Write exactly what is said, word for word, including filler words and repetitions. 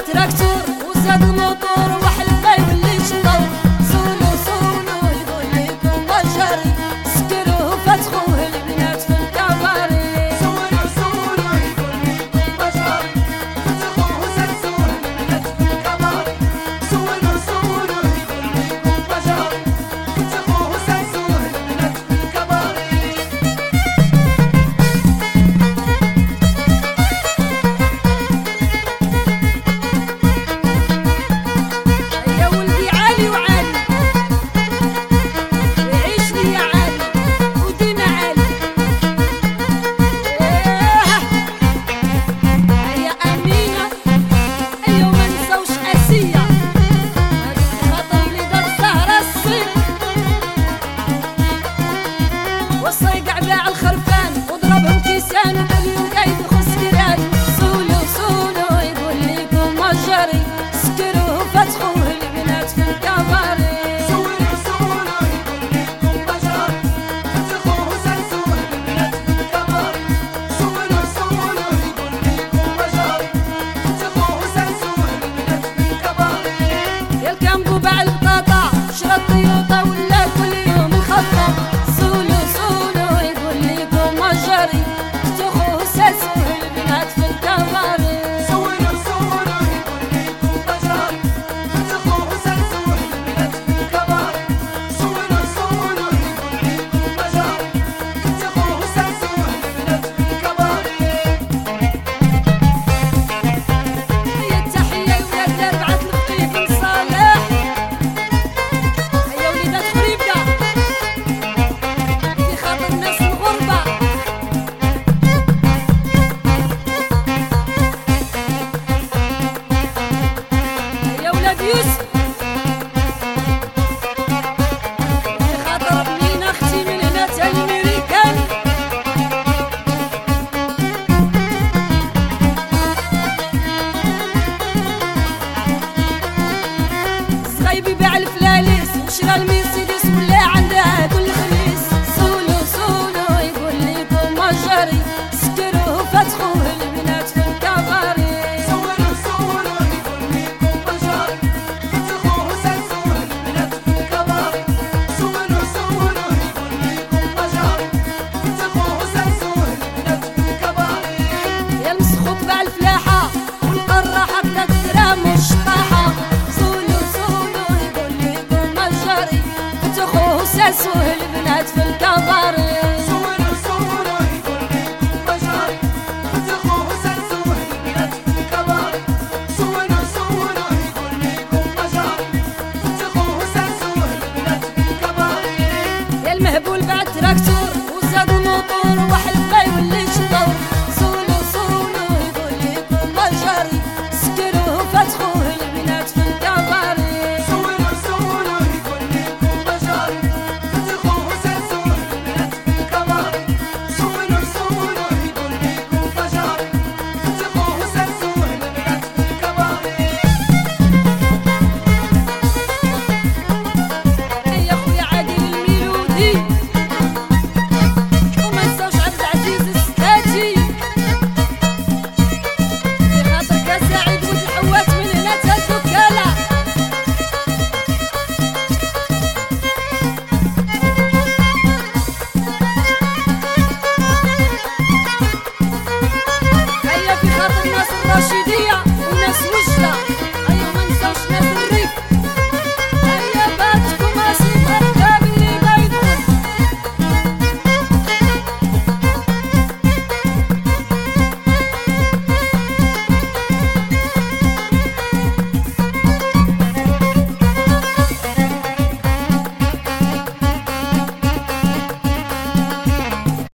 تراكتور وزاد الموتور وحلقه يولي شطور. صونو صونو يقول لكم بشري سكروه فتحوه البنات في الكباري. صونو صونو يقول لكم بشري فتحوه وسلسوه البنات في الكباري. صونو صونو يقول لكم بشري فتحوه وسلسوه البنات في الكباري. يا ولدي عالي وعالي ويعيش لي يا عالي وديما عالي. يا أمينة أيوة ما نساوش آسية هذيك خاطر وليدات سهرة الصيف والصيقع باع الخرفان وضربهم كيسان وكل قايد يخص كيران. صولو صولو يقول لكم مجري سكروه فتحوه البنات في الكباري. صونو صونو يقول لكم بشري فتحوه وسلسوه البنات في الكباري. صونو صونو يقول لكم بشري فتحوه وسلسوه البنات في الكباري. يا الكامبو باع البطاطا شرا الطيوطة ولا كل يوم الخطة. صولو صولو يقول لكم مجري فتحوه وسلسوه البنات في الكباري. صونو صونو يقول لكم بشري فتحوه وسلسوه البنات في الكباري. صونو صونو يقول لكم بشري فتحوه وسلسوه البنات في الكباري. هيا التحية لولاد دار بعت الفقيه بن صالح. هيا وليدات خريبكا في خاطر الناس الغربة. هيا ولاد يوسف في خاطر بنينة اختي من هنا تا الميريكان. صغيبي باع الفلاليس وشرا المرسيدس ولا عندها كل خميس. صولو صولو يقول لكم مجري سكروه فتحوه البنات في الكباري. صونو صونو يقول لكم بشري فتحوه وسلسوه البنات في الكباري. صونو صونو يقول لكم بشري فتحوه وسلسوه البنات في الكباري. يا المسخوط باع الفلاحة والقرة حطت دراهم وشطة.